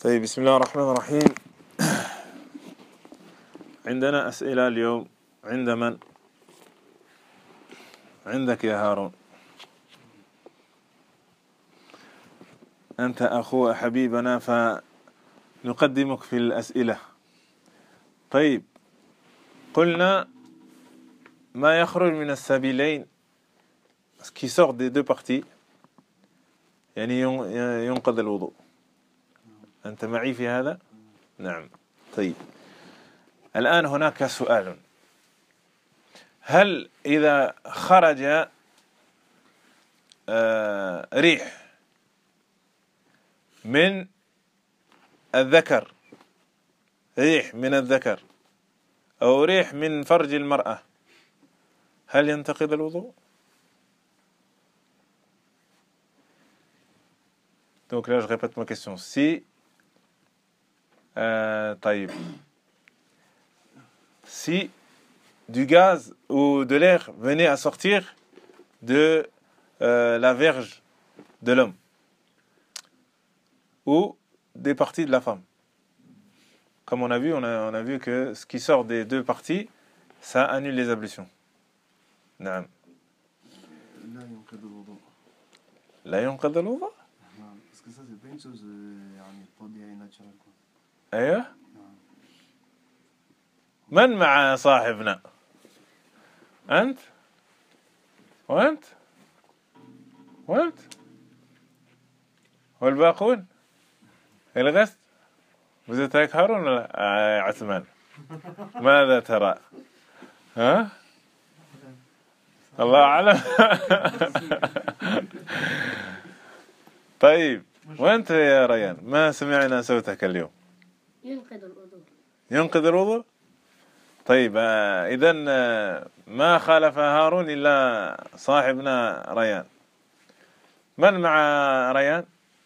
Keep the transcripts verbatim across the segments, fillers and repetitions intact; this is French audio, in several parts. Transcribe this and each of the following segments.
طيب، بسم الله الرحمن الرحيم. عندنا أسئلة اليوم. عند من؟ عندك يا هارون. أنت أخو حبيبنا فنقدمك في الأسئلة. طيب، قلنا ما يخرج من السبيلين qui sort des deux parties يعني ينقض الوضوء. أنت معي في هذا؟ نعم. طيب، الآن هناك سؤال: هل إذا خرج آه ريح من الذكر ريح من الذكر أو ريح من فرج المرأة هل ينتقض الوضوء؟ Donc là je répète ma question. Si euh, طيب si du gaz ou de l'air venait à sortir de euh, la verge de l'homme ou des parties de la femme. Comme on a vu, on a, on a vu que ce qui sort des deux parties, ça annule les ablutions. نعم. لا ينقض الوضوء. لا ينقض الوضوء؟ نعم. Parce que ça c'est pas une chose يعني طبيعية naturelle. أيوه. من مع صاحبنا؟ أنت؟ وأنت؟ وأنت؟ والباقون؟ الغست؟ Vous êtes avec هارون ولا عثمان؟ ماذا ترى؟ ها؟ الله أعلم. طيب، وأنت يا ريان ما سمعنا صوتك اليوم؟ ينقض الوضوء. ينقض الوضوء؟ طيب، إذن ما خالف هارون إلا صاحبنا ريان. من مع ريان؟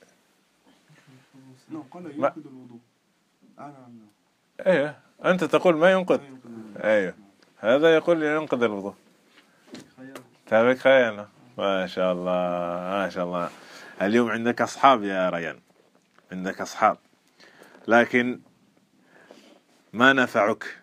قال ينقض الوضوء. أنا أيوه، أنت تقول ما ينقض. أيوه، هذا يقول ينقض الوضوء. تابك خيالنا. ما شاء الله ما شاء الله. اليوم عندك أصحاب يا ريان، عندك أصحاب، لكن ما نفعك.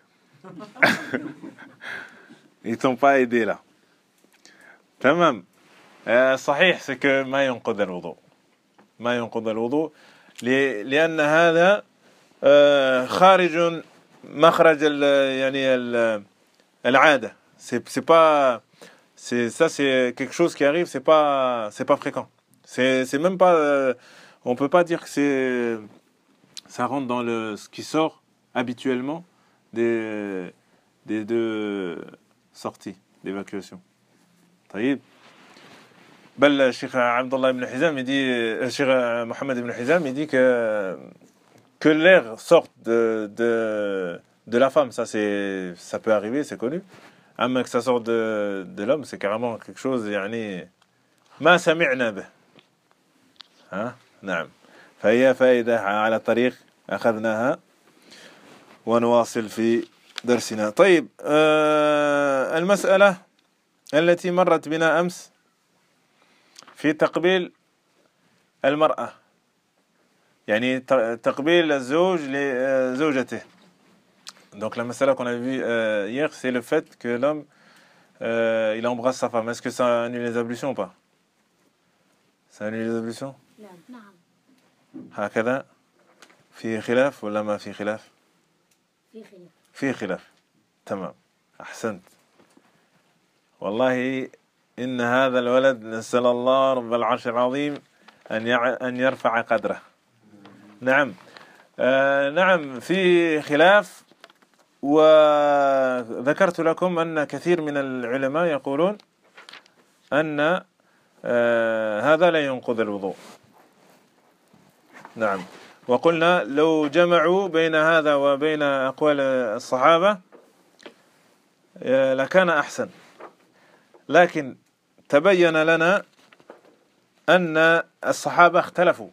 Ils t'ont pas aidé là. تمام. صحيح سك ما ينقض الوضوء، ما ينقض الوضوء لأن هذا خارج مخرج يعني العادة. c'est c'est pas c'est ça c'est quelque chose qui arrive, c'est pas c'est pas fréquent. C'est c'est même pas euh, on peut pas dire que c'est ça rentre dans le ce qui sort habituellement des des deux sorties d'évacuation. طيب. بل الشيخ عبد الله بن حزام يدي الشيخ محمد بن حزام يدي que que l'air sorte de de de la femme, ça c'est ça peut arriver, c'est connu. أما que ça sorte de de l'homme, c'est carrément quelque chose يعني ما سمعنا به. ها نعم. فهي فائدة على الطريق أخذناها ونواصل في درسنا. طيب، آه المسألة التي مرت بنا أمس في تقبيل المرأة، يعني تقبيل الزوج لزوجته. Donc la مسألة qu'on a vue euh, hier, c'est le fait que l'homme euh, il embrasse sa femme. Est-ce que ça annule les ablutions ou pas? Ça annule les ablutions؟ نعم. هكذا في خلاف ولا ما في خلاف؟ في خلاف. في خلاف. تمام، أحسنت. والله إن هذا الولد نسأل الله رب العرش العظيم أن أن يرفع قدره. نعم. آه نعم، في خلاف. وذكرت لكم أن كثير من العلماء يقولون أن آه هذا لا ينقض الوضوء. نعم. وقلنا لو جمعوا بين هذا وبين أقوال الصحابة لكان أحسن، لكن تبين لنا أن الصحابة اختلفوا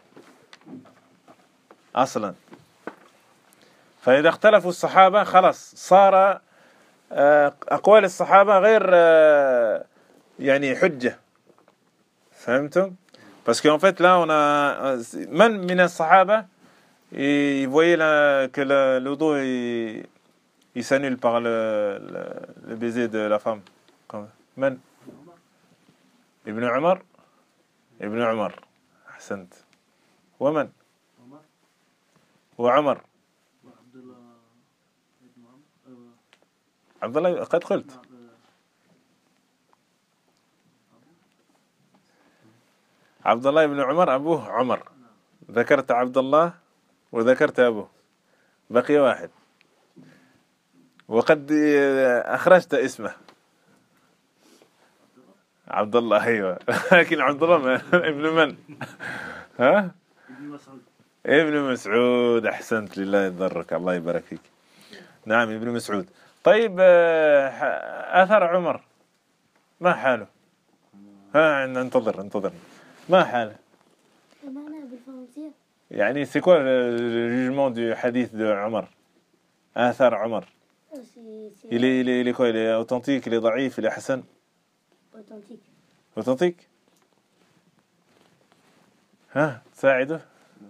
أصلا. فإذا اختلفوا الصحابة خلاص صار أقوال الصحابة غير يعني حجة. فهمتم؟ Parce qu'en fait là on a من من الصحابة et il voyait la, que le, le dos il, il s'annule par le, le, le baiser de la femme. من؟ ابن عمر ابن عمر أحسنت. ومن؟ وعمر عبد الله قد قلت. عبد الله بن عمر أبوه عمر، ذكرت عبد الله وذكرت أبوه، بقي واحد وقد أخرجت اسمه عبد الله. أيوة لكن عبد الله ابن من؟ ها؟ ابن مسعود. أحسنت، لله يضرك، الله يبارك فيك. نعم ابن مسعود. طيب أثر عمر ما حاله؟ ها انتظر انتظر ما حاله؟ يعني c'est quoi le jugement du hadith de Omar? آثار عمر. Il est, il est, il est quoi? Il est authentique, il est ضعيف, il est حسن? Authentique. Authentique? ها تساعده؟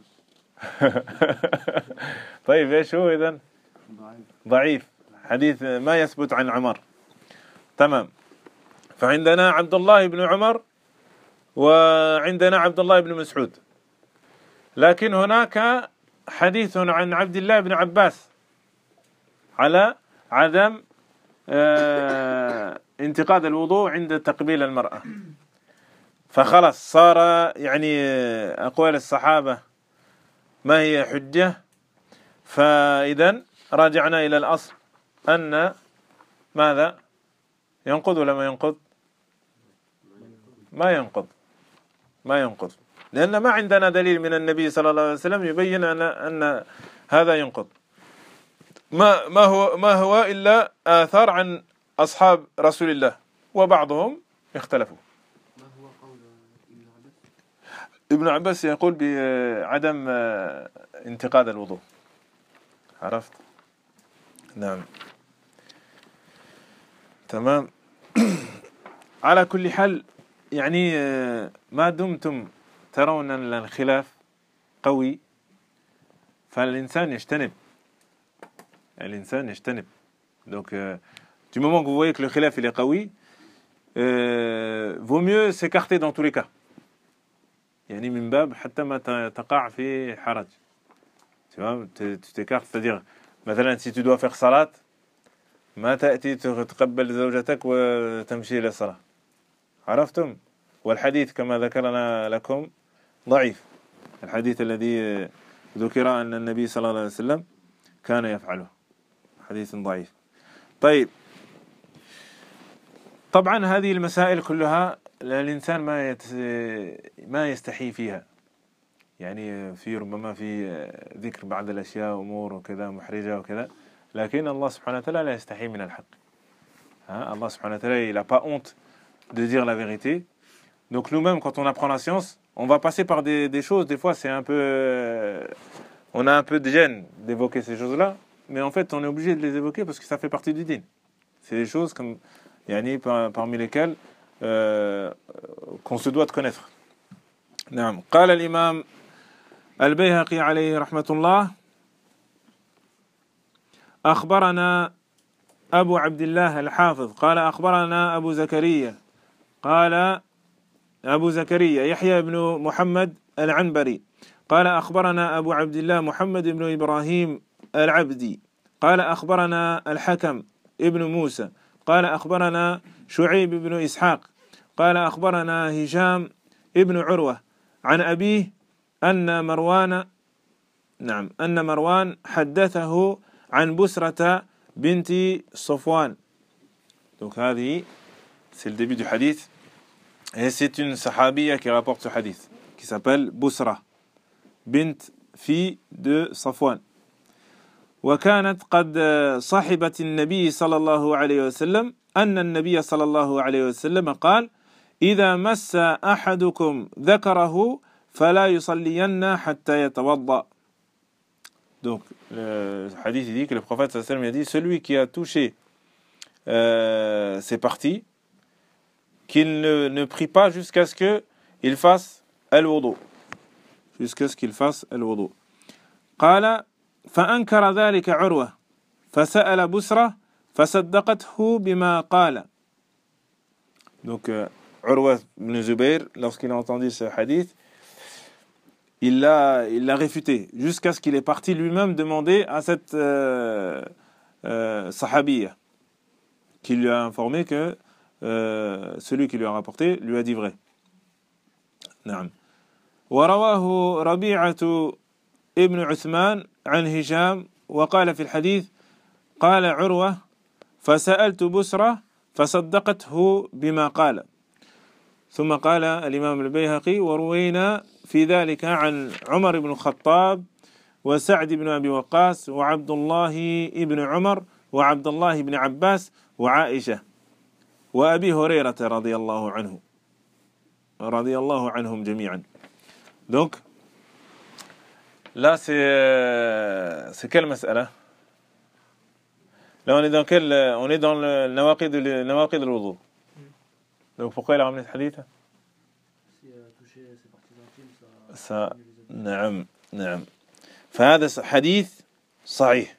طيب ايش هو إذن؟ ضعيف، حديث ما يثبت عن عمر. تمام. فعندنا عبد الله بن عمر وعندنا عبد الله بن مسعود، لكن هناك حديث عن عبد الله بن عباس على عدم انتقاد الوضوء عند تقبيل المرأة. فخلص صار يعني أقوال الصحابة ما هي حجة. فإذا راجعنا إلى الأصل أن ماذا ينقض ولا ما ينقض؟ ما ينقض ما ينقض لأن ما عندنا دليل من النبي صلى الله عليه وسلم يبين أن أن هذا ينقض. ما ما هو ما هو إلا آثار عن أصحاب رسول الله وبعضهم اختلفوا. ما هو قول ابن عباس؟ ابن عباس يقول بعدم انتقاد الوضوء. عرفت؟ نعم تمام. على كل حال يعني ما دمتم ترون أن الخلاف قوي فالإنسان يجتنب الإنسان يجتنب donc euh, du moment que vous voyez que le khilaf il est qawi, euh, vaut mieux s'écarter dans tous les cas. يعني من باب حتى ما تقع في حرج. Tu vois, tu t'écartes, c'est-à-dire مثلا si tu dois faire salat ما تأتي تقبل زوجتك وتمشي إلى الصلاة. عرفتم؟ والحديث كما ذكرنا لكم ضعيف، الحديث الذي ذكر أن النبي صلى الله عليه وسلم كان يفعله حديث ضعيف. طيب طبعا هذه المسائل كلها الإنسان ما ما يستحي فيها، يعني في ربما في ذكر بعض الأشياء أمور وكذا محرجة وكذا، لكن الله سبحانه وتعالى لا يستحي من الحق. ها الله سبحانه وتعالى il n'a pas honte de dire la vérité. Donc nous-mêmes quand on apprend la science on va passer par des, des choses, des fois c'est un peu euh, on a un peu de gêne d'évoquer ces choses-là, mais en fait on est obligé de les évoquer parce que ça fait partie du din. C'est des choses comme yani, par, parmi lesquelles euh, qu'on se doit de connaître. نعم. قال الإمام البيهقي عليه رحمة الله أخبرنا أبو عبد الله الحافظ قال أخبرنا أبو زكريا قال أبو زكريا يحيى بن محمد العنبري قال أخبرنا أبو عبد الله محمد بن إبراهيم العبدي قال أخبرنا الحكم ابن موسى قال أخبرنا شعيب بن إسحاق قال أخبرنا هشام ابن عروة عن أبيه أن مروان نعم أن مروان حدثه عن بسرة بنت صفوان. Donc هذه c'est le début du hadith et c'est une sahabiya qui rapporte ce hadith qui s'appelle Busra bint fille de Safwan. وكانت قد صاحبت النبي صلى الله عليه وسلم أن النبي صلى الله عليه وسلم قال إذا مس أحدكم ذكره فلا يصلين حتى يتوضأ. Donc le hadith dit que le prophète sallallahu alayhi wa sallam a dit celui qui a touché euh, ses parties qu'il ne, ne prie pas jusqu'à ce qu'il fasse al-wudu, jusqu'à ce qu'il fasse al-wudu. قال فأنكر ذلك عروة فسأل بسرة فصدقته بما قال. Donc euh, Urwa ibn Zubayr, lorsqu'il a entendu ce hadith, il l'a il l'a réfuté jusqu'à ce qu'il est parti lui-même demander à cette euh, euh, sahabiya qui lui a informé que euh, celui qui lui a rapporté lui a dit vrai. نعم. ورواه ربيعة ابن عثمان عن هشام وقال في الحديث قال عروة فسألت بسرة فصدقته بما قال. ثم قال الإمام البيهقي وروينا في ذلك عن عمر بن الخطاب وسعد بن أبي وقاص وعبد الله بن عمر وعبد الله بن عباس وعائشة وأبي هريرة رضي الله عنه رضي الله عنهم جميعا. Donc là c'est euh, c'est quelle mas'ala? Là on est dans quel on est dans le nawaqid le nawaqid al-wudu. Donc pourquoi il a ramené ce hadith? Si euh, toucher ses parties intimes, ça. ça نعم نعم. فهذا حديث صحيح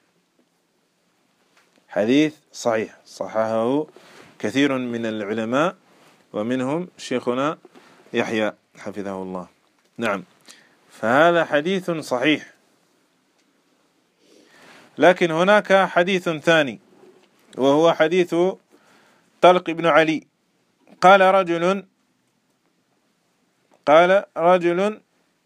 حديث صحيح صححه كثير من العلماء ومنهم شيخنا يحيى حفظه الله. نعم. فهذا حديث صحيح. لكن هناك حديث ثاني وهو حديث طلق بن علي قال رجل قال رجل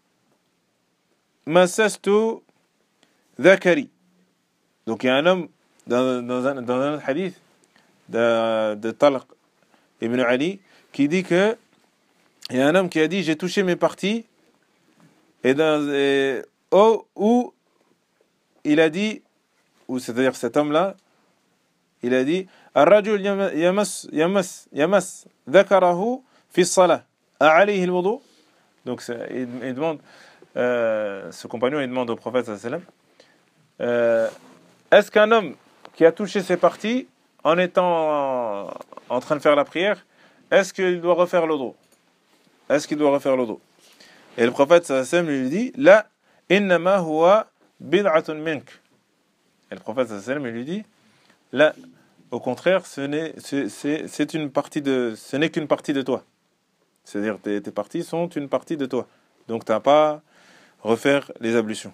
مسست ذكري. Donc il y a un homme dans, dans, un, dans un autre hadith de, de Talq ibn Ali qui dit que il y a un homme qui a dit j'ai touché mes parties et dans et, oh, où il a dit ou c'est-à-dire cet homme-là il a dit الرجل يمس يمس يمس ذكره في الصلاة أعليه الوضوء. Donc il, il demande euh, ce compagnon il demande au prophète sallallahu alayhi wa sallam euh, est-ce qu'un homme qui a touché ses parties en étant en, en train de faire la prière, est-ce qu'il doit refaire le dos? Est-ce qu'il doit refaire le dos? Et le prophète sallallahu alayhi wa sallam lui dit la innama huwa bid'atun mink. Et le prophète sallallahu alayhi wa sallam lui dit la, au contraire ce n'est c'est, c'est, c'est une partie de ce n'est qu'une partie de toi. C'est-à-dire tes, tes parties sont une partie de toi. Donc tu n'as pas à refaire les ablutions.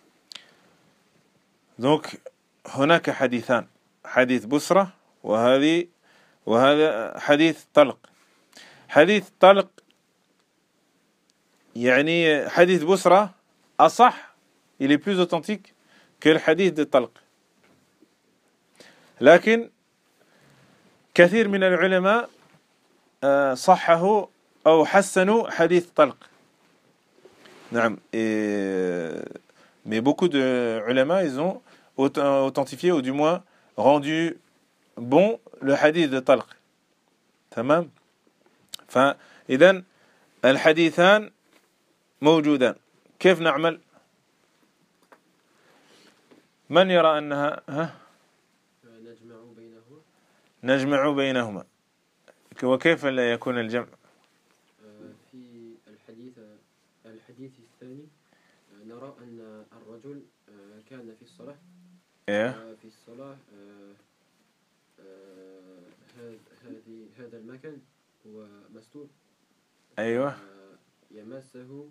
Donc هناك حديثان حديث بسرة وهذه وهذا حديث طلق. حديث طلق يعني حديث بسرة أصح il est plus authentique que le hadith de طلق. لكن كثير من العلماء صححوا أو حسنوا حديث طلق. نعم. Mais beaucoup de ulama ils ont authentifié ou du moins rendu bon le hadith de طلق. تمام. فإذن الحديثان موجودان. كيف نعمل؟ من يرى أنها ها؟ نجمع بينهما. نجمع بينهما. وكيف لا يكون الجمع؟ في الحديث الحديث الثاني نرى أن الرجل كان في الصلاة. إيه. في الصلاة هذه هذا المكان هو مستور. أيوة. يمسه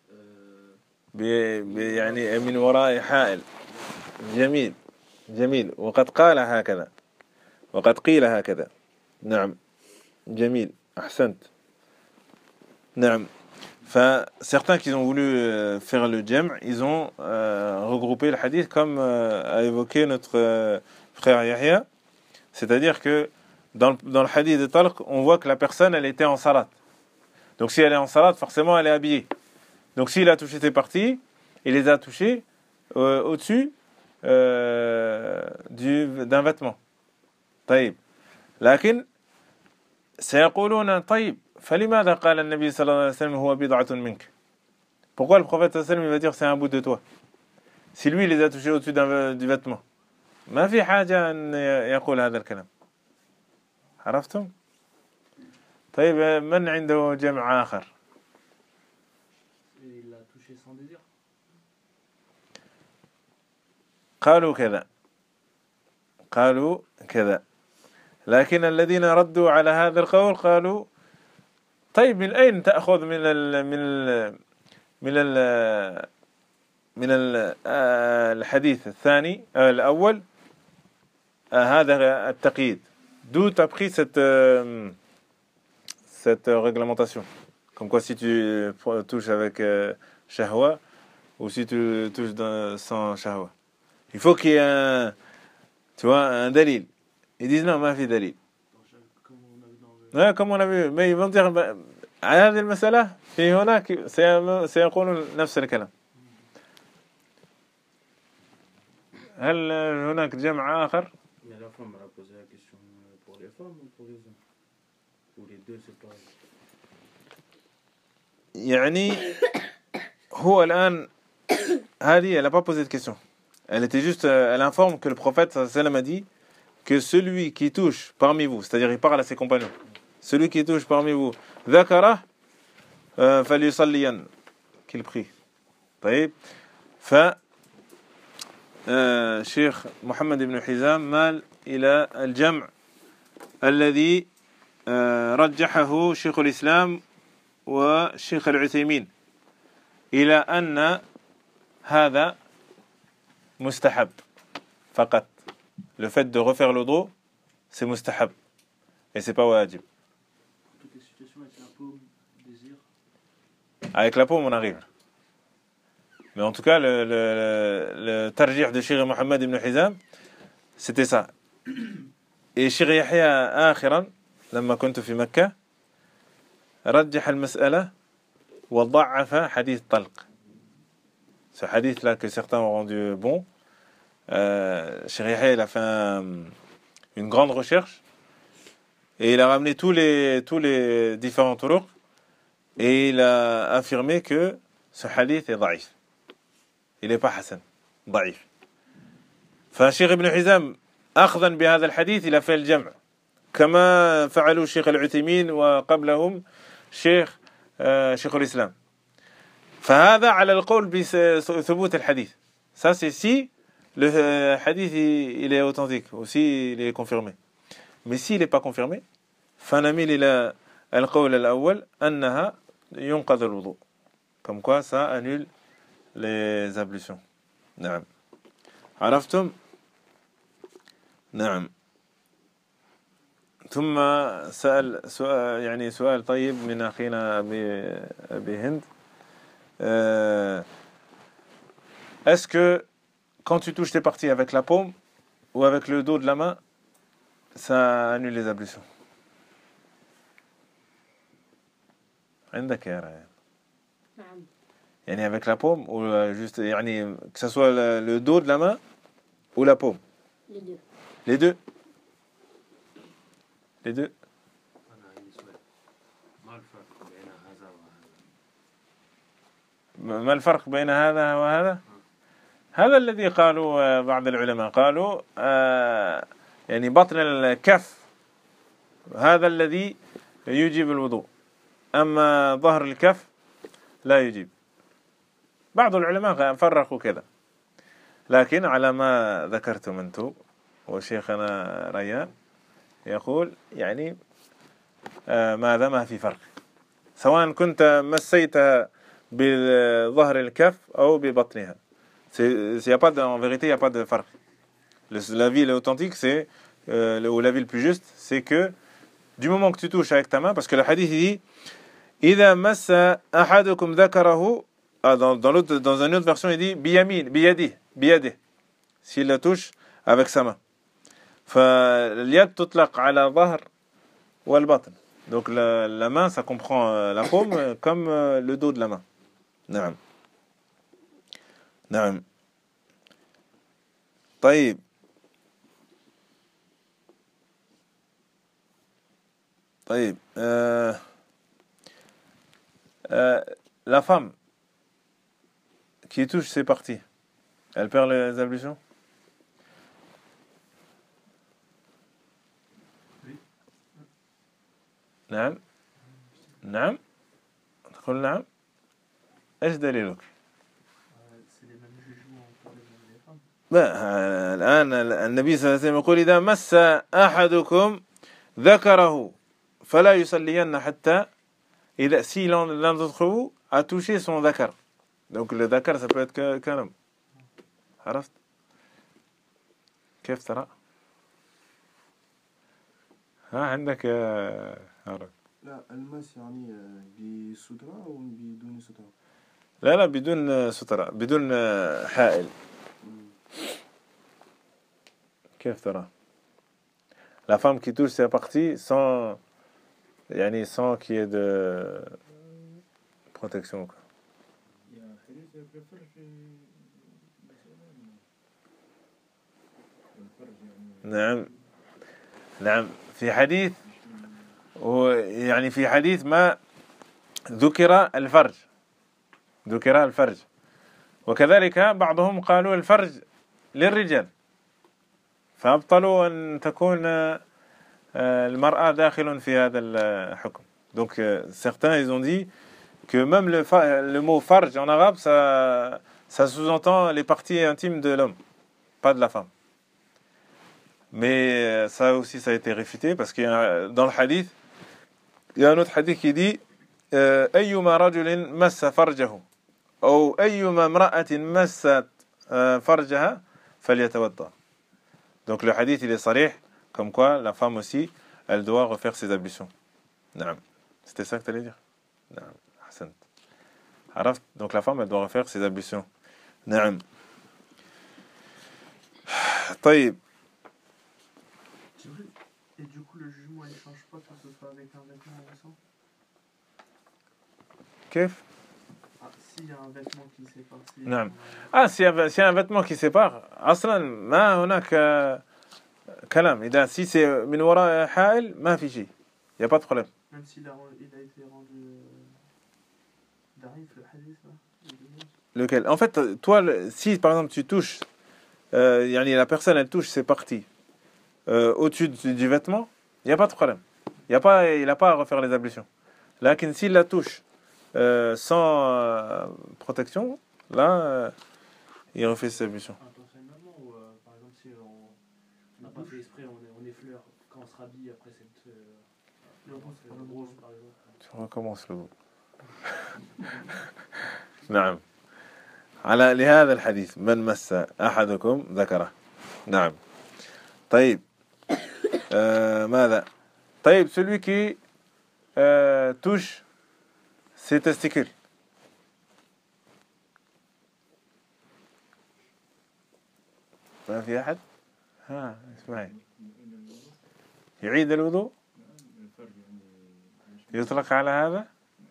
يعني من وراء حائل. جميل جميل. وقد قال هكذا وقد قيل هكذا. نعم جميل أحسنت. نعم. Enfin, certains qui ont voulu euh, faire le jam', ils ont euh, regroupé le hadith comme euh, a évoqué notre euh, frère Yahya. C'est-à-dire que dans le, dans le hadith de Talq, on voit que la personne, elle était en salat. Donc si elle est en salat, forcément, elle est habillée. Donc s'il a touché ses parties, il les a touchées euh, au-dessus euh, du, d'un vêtement. طيب. لكن سيقولون طيب فلماذا قال النبي صلى الله عليه وسلم هو بضعة منك? Pourquoi le prophète صلى الله عليه وسلم va dire c'est un bout de toi? Si lui il les a touchés au-dessus d'un, du vêtement. ما في حاجة أن يقول هذا الكلام. عرفتم؟ طيب من عنده جمع آخر؟ Il l'a touché sans désir. قالوا كذا قالوا كذا لكن الذين ردوا على هذا القول قالوا طيب من أين تأخذ من ال من ال من ال من ال الحديث الثاني الأول هذا التقييد d'où tu as pris cette euh, cette réglementation comme quoi si tu touches avec euh, shahwa ou si tu touches dans, sans shahwa il faut qu'il y ait un tu vois un dalil ils disent non ما في دليل ouais, comme on a vu mais ils vont dire على هذه المسألة في هناك سيقولون نفس الكلام هل هناك جمع آخر Mais la femme a posé la question pour les femmes ou pour les hommes? Ou les deux, c'est pareil. يعني هو الآن هذه elle n'a pas posé de question. Elle était juste, elle informe que le prophète sallam a dit que celui qui touche parmi vous, c'est-à-dire il parle à ses compagnons, celui qui touche parmi vous, ذكره فليصلين qu'il prie. طيب ف شيخ محمد بن حزام مال إلى الجمع الذي رجحه شيخ الإسلام وشيخ العثيمين إلى أن هذا مستحب فقط le fait de refaire le dos c'est mustahab et c'est pas wajib. Toutes les situations avec la paume, désir. Avec la paume on arrive. Mais en tout cas, le, le, le tarjih de Cheikh Mohammed ibn Hizam, c'était ça. Et Cheikh Yahya آخرا لما كنت في مكة رجح المسألة وضعف حديث طلق. Ce hadith là que certains ont rendu bon, euh, Cheikh Yahya il a fait un, une grande recherche et il a ramené tous les tous les différents turuq et il a affirmé que ce hadith est ضعيف. Il n'est pas Hassan, ضعيف. فالشيخ ابن حزام أخذا بهذا الحديث إلى فعل الجمع كما فعلوا الشيخ العثيمين وقبلهم شيخ آه شيخ الإسلام. فهذا على القول بثبوت الحديث. Ça c'est si le hadith il est authentique ou si il est confirmé. Mais s'il n'est pas confirmé فنميل إلى القول الأول أنها ينقض الوضوء. Comme quoi ça annule les ablutions. نعم. عرفتم؟ نعم. ثم سأل سؤال يعني سؤال طيب من أخينا أبي أبي هند. Euh, est-ce que quand tu touches tes parties avec la paume ou avec le dos de la main, ça annule les ablutions? عندك يا رأي. نعم. يعني avec la paume ou juste يعني que ce soit le, le dos de la main ou la paume? Les deux. Les deux. Les deux. ما الفرق بين هذا وهذا؟ هذا الذي قالوا بعض العلماء قالوا آه يعني بطن الكف هذا الذي يجيب الوضوء أما ظهر الكف لا يجيب. بعض العلماء فرقوا كذا لكن على ما ذكرتم أنتم وشيخنا ريان يقول يعني آه ماذا ما في فرق سواء كنت مسيتها بظهر الكف أو ببطنها. Il y a pas de, en vérité il n'y a pas de farq. La vie authentique c'est euh, ou la vie le plus juste c'est que du moment que tu touches avec ta main parce que le hadith il dit إذا مس أحدكم ذكره dans dans l'autre dans une autre version il dit بيمين بيده بيده s'il la touche avec sa main. فاليد تطلق على ظهر والبطن. Donc la, la main ça comprend la paume comme le dos de la main. نعم. نعم. طيب. طيب. Euh, euh, la femme qui touche ses parties, elle perd les ablutions? Oui. نعم. نعم. تقول نعم. إيش دليلك؟ C'est les mêmes jugements pour les hommes et les femmes. لا الآن النبي صلى الله عليه وسلم يقول إذا مس أحدكم ذكره فلا يصلين حتى إذا si l'un d'entre vous a touché son ذكر. Donc le ذكر ça peut être que qu'un homme. عرفت؟ كيف ترى؟ ها عندك يا هارون؟ لا المس يعني بسترة أو بدون سترة؟ لا لا بدون سترة بدون حائل. كيف ترى؟ La femme qui touche sa partie sans يعني sans qu'il y ait de protection quoi. نعم نعم في حديث يعني في حديث ما ذكر الفرج ذكر الفرج وكذلك بعضهم قالوا الفرج للرجال فأبطلوا أن تكون المرأة داخل في هذا الحكم. Donc certains ils ont dit que même le, le mot farj en arabe ça, ça sous-entend les parties intimes de l'homme, pas de la femme. Mais ça aussi ça a été réfuté parce que dans le hadith il y a un autre hadith qui dit أيما رجل مس فرجه أو أيما امرأة مست فرجها فليتوضأ. Donc le hadith il est sarih comme quoi la femme aussi elle doit refaire ses ablutions. نعم. C'était ça que tu allais dire? نعم. أحسنت. عرفت. Donc la femme elle doit refaire ses ablutions. نعم. طيب. Et du coup, le jugement, il ne change pas que ce soit avec un vêtement ou sans? كيف؟ Ah, s'il y a un vêtement qui sépare. Si نعم. Ah, s'il y a, s'il y a un vêtement qui sépare, أصلاً ما هناك كلام. إذا si c'est من وراء حائل ما في شيء. Il n'y a pas de problème. Même s'il a, il a été rendu d'arrive le hadith là. Lequel? En fait, toi, si par exemple tu touches, euh, yani la personne elle touche ses parties euh, au-dessus du, du vêtement, il n'y a pas de problème. Il n'y a pas, il n'a pas à refaire les ablutions. Là, s'il la touche euh, sans euh, protection, là, euh, il refait ses ablutions. Intentionnellement ou euh, par exemple si on n'a pas fait exprès, on, on effleure quand on se rhabille après cette euh, le rose par exemple. Tu recommences le mot. نعم. على لهذا الحديث من مس أحدكم ذكره. نعم. طيب. Euh, ماذا؟ طيب celui qui euh, touche ses testicules. ما في أحد؟ ها اسمعي. يعيد الوضوء؟ يطلق على هذا؟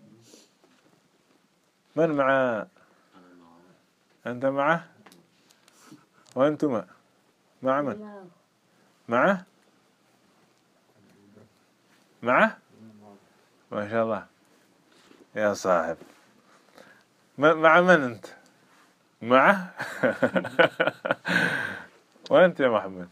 من مع؟ أنت معه؟ وأنتما؟ مع من؟ معه؟ معه؟ ما شاء الله يا صاحب مع من أنت؟ معه؟ وأنت يا محمد؟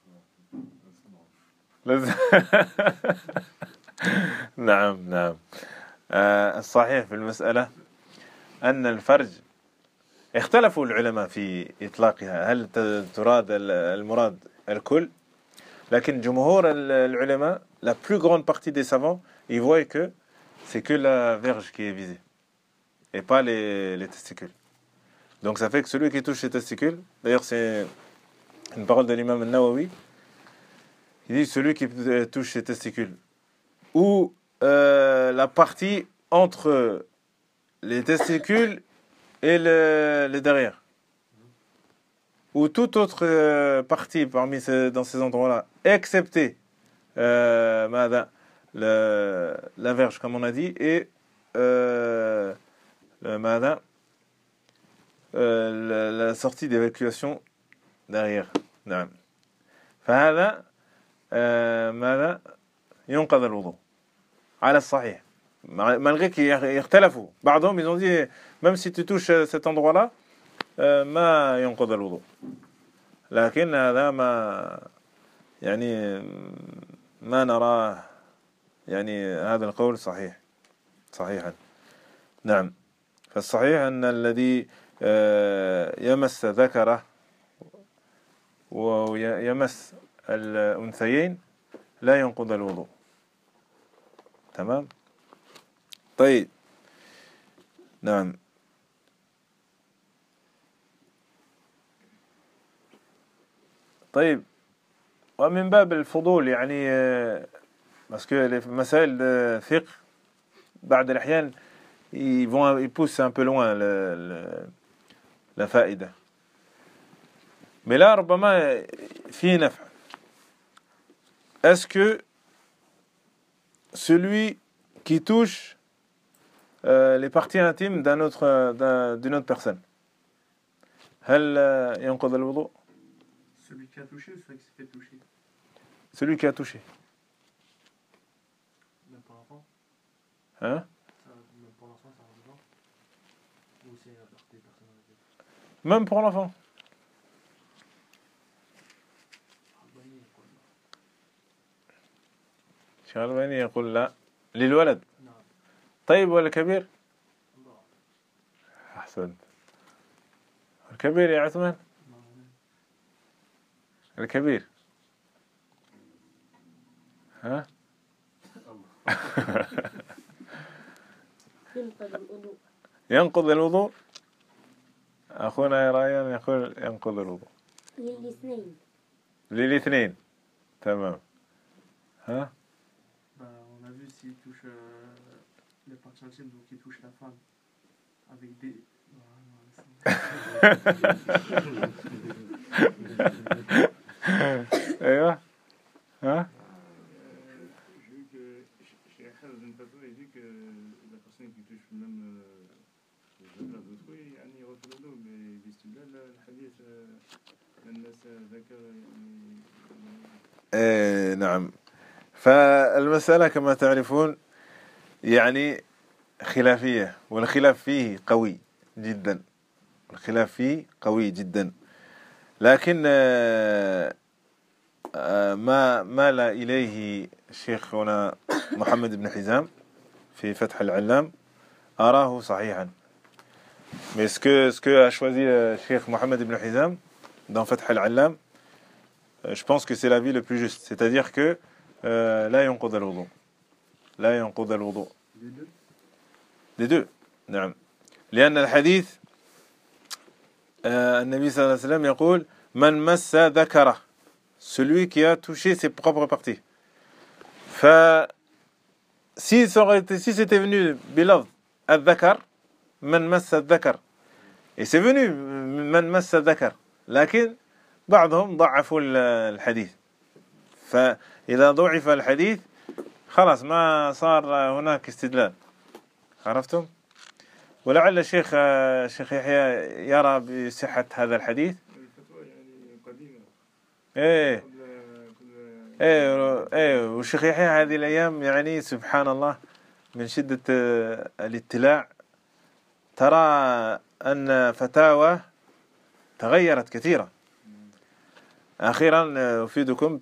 نعم نعم. آه الصحيح في المسألة أن الفرج اختلفوا العلماء في إطلاقها هل تراد المراد الكل لكن جمهور العلماء la plus grande partie des savants ils voient que c'est que la verge qui est visée et pas les, les testicules. Donc ça fait que celui qui touche les testicules, d'ailleurs c'est une parole de l'imam al-Nawawi, il dit celui qui touche ses testicules ou euh, la partie entre les testicules et le, le derrière ou toute autre euh, partie parmi ces, dans ces endroits-là excepté euh, le, la verge comme on a dit et euh, le, mada, euh, la, la sortie d'évacuation derrière. نعم. فهذا euh, ماذا ينقض الوضوء على الصحيح malgré qu'ils يختلفوا بعضهم ils ont dit même si tu touches cet endroit-là ما ينقض الوضوء لكن هذا ما يعني ما نراه يعني هذا القول صحيح صحيحا. نعم. فالصحيح أن الذي يمس ذكره ويمس الأنثيين لا ينقض الوضوء. تمام. طيب نعم. طيب ومن باب الفضول يعني باسكو مسائل فقه بعض الأحيان ils vont ils poussent un peu loin le, le, la فائدة. mais là ربما فيه نفع. est-ce que celui qui touche euh, les parties intimes d'un autre d'un, d'une autre personne هل ينقض الوضوء؟ Celui qui a touché ou celui qui s'est fait toucher? Celui qui a touché. Même pour l'enfant? Hein? Ça, même pour l'enfant, ça rentre dedans? Ou c'est des personnes âgées? Même pour l'enfant. شيخ الألباني يقول لا للولد. نعم. طيب والكبير؟ أحسنت. الكبير يا عثمان؟ الكبير ها؟ ينقض الوضوء. ينقض الوضوء. أخونا رايان يقول ينقض الوضوء. للاثنين. للاثنين. تمام. ها؟ Bah, on a vu s'il touche euh, les parties intimes, donc il touche la femme avec des. ايوه ها J'ai vu que chez Ahmed dans une photo, il dit que la personne qui touche même les affaires d'autrui, يعني يغسل له باستدلال الحديث الناس ذكر يعني. ايه نعم. فالمسألة كما تعرفون يعني خلافية والخلاف فيه قوي جدا. الخلاف فيه قوي جدا. لكن ما مال إليه شيخنا محمد بن حزام في فتح العلام أراه صحيحا. Mais ce que, ce que a choisi le Cheikh Mohamed Ibn Hizam dans Fath al-Allam, je pense que c'est l'avis le plus juste. C'est-à-dire que لا ينقض الوضوء. لا ينقض الوضوء. Les deux. نعم. لأن الحديث النبي صلى الله عليه وسلم يقول من مس ذكره. Celui qui a touché ses propres parties. ف si si c'était venu بلفظ الذكر من مس الذكر et c'est venu من مس الذكر لكن بعضهم ضعفوا الحديث. فإذا ضعف الحديث خلاص ما صار هناك استدلال. عرفتم؟ ولعل الشيخ الشيخ يحيى يرى بصحة هذا الحديث. الفتوى يعني قديمة. ايه ايه ايه والشيخ يحيى هذه الأيام يعني سبحان الله من شدة الاطلاع ترى أن فتاوى تغيرت كثيرا. أخيرا أفيدكم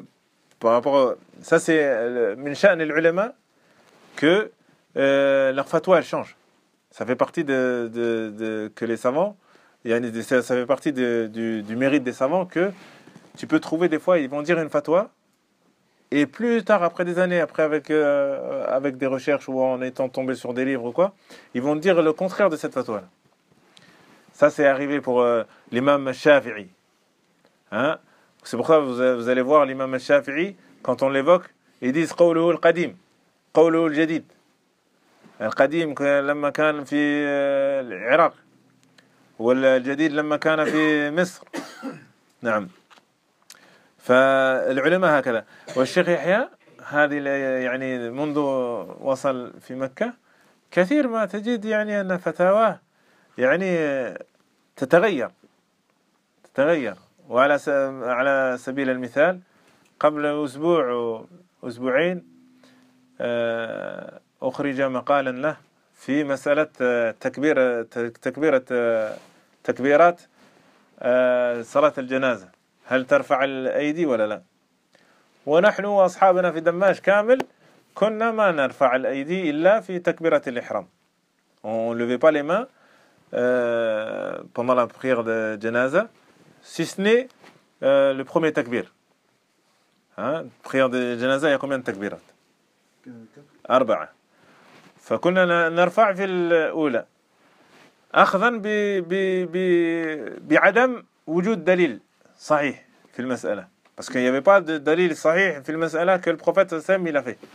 ça c'est من شأن العلماء que euh, leur fatwa elle change. Ça fait partie de, de, de que les savants ça fait partie de, du, du mérite des savants que tu peux trouver des fois ils vont dire une fatwa et plus tard après des années après avec euh, avec des recherches ou en étant tombé sur des livres ou quoi ils vont dire le contraire de cette fatwa. Ça c'est arrivé pour euh, l'imam Shafi'i. Hein? C'est pour ça que vous, vous allez voir l'imam Shafi'i quand on l'évoque ils disent قوله القديم قوله الجديد. القديم لما كان في العراق والجديد لما كان في مصر. نعم. فالعلماء هكذا. والشيخ يحيى هذه يعني منذ وصل في مكة كثير ما تجد يعني أن فتاواه يعني تتغير تتغير. وعلى على سبيل المثال قبل أسبوع وأسبوعين أخرج مقالا له في مسألة تكبير تكبيرة تكبيرات صلاة الجنازة هل ترفع الأيدي ولا لا. ونحن وأصحابنا في دماش كامل كنا ما نرفع الأيدي إلا في تكبيرة الإحرام. On ne levait pas les mains euh, pendant la prière de janaza si ce n'est euh, le premier takbir. Hein, prière de janaza, il y a combien de takbirat? أربعة. فكنا نرفع في الأولى أخذا ب ب ب بعدم وجود دليل صحيح في المسألة. Parce qu'il n'y avait pas de دليل صحيح في المسألة que le prophète صلى الله عليه وسلم il a fait.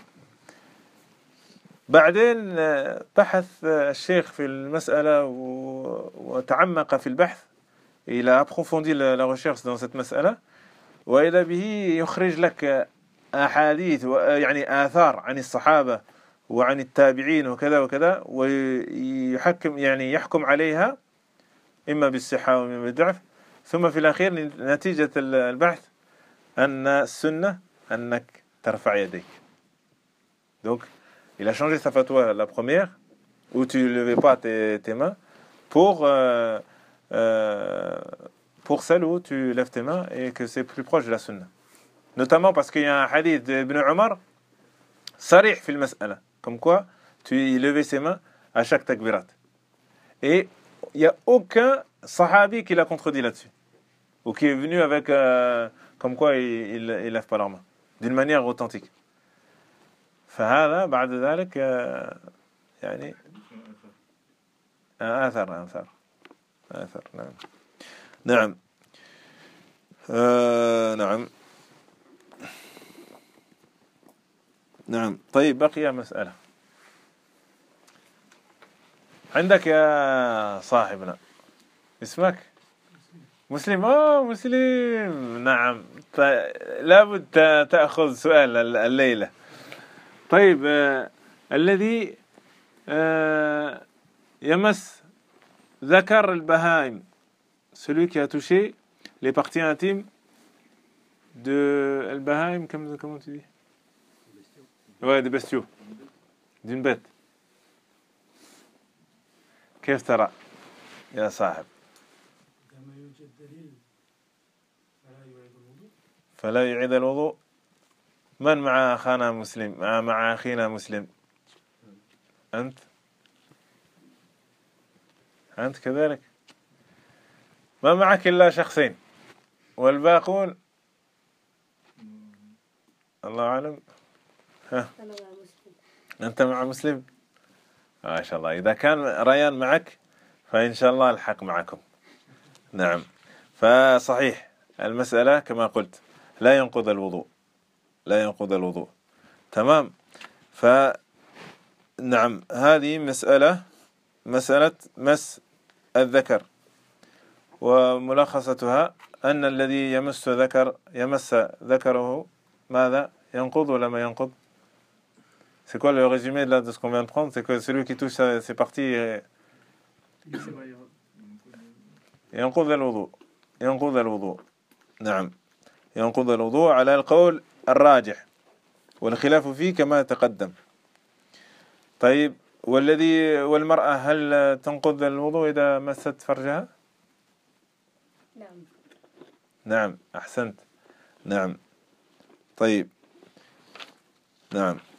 بعدين بحث الشيخ في المسألة وتعمق في البحث. Il a approfondi la recherche dans cette مسألة. وإذا به يخرج لك أحاديث يعني آثار عن الصحابة وعن التابعين وكذا وكذا ويحكم يعني يحكم عليها إما بالصحة وإما بالضعف. ثم في الأخير نتيجة البحث أن السنة أنك ترفع يديك. Donc il a changé sa fatwa la première où tu ne levais pas tes, tes mains pour euh, euh, pour celle où tu lèves tes mains et que c'est plus proche de la sunna. Notamment parce qu'il y a un hadith d'Ibn Omar sarih في المسألة comme quoi tu levais ses mains à chaque takbirat. Et il n'y a aucun sahabi qui l'a contredit là-dessus ou qui est venu avec euh, comme quoi il ne lève pas leurs mains d'une manière authentique. فهذا بعد ذلك يعني آثر آثر آثر نعم نعم آه نعم نعم. طيب بقي مسألة عندك يا صاحبنا اسمك مسلم. أوه مسلم نعم. لابد تأخذ سؤال الليلة. طيب آه الذي آه يمس ذكر البهائم celui qui a touché les parties intimes de البهائم comme comment tu dis ouais des bestiaux d'une bête. كيف ترى يا صاحب؟ فلا يعيد الوضوء. من مع أخانا مسلم مع, مع أخينا مسلم؟ أنت أنت كذلك ما معك إلا شخصين والباقون الله أعلم. ها أنت مع مسلم ما شاء الله. إذا كان ريان معك فإن شاء الله الحق معكم. نعم. فصحيح المسألة كما قلت لا ينقض الوضوء لا ينقض الوضوء. تمام. فنعم هذه مسألة مسألة مس الذكر وملخصتها أن الذي يمس ذكر يمس ذكره ماذا ينقض ولا ما ينقض؟ C'est quoi le résumé de, de ce qu'on vient de prendre? C'est que celui qui touche ses parties ينقض الوضوء ينقض الوضوء. نعم ينقض الوضوء على القول الراجح والخلاف فيه كما تقدم. طيب والذي والمرأة هل تنقض الوضوء إذا مست فرجها؟ نعم نعم أحسنت. نعم طيب نعم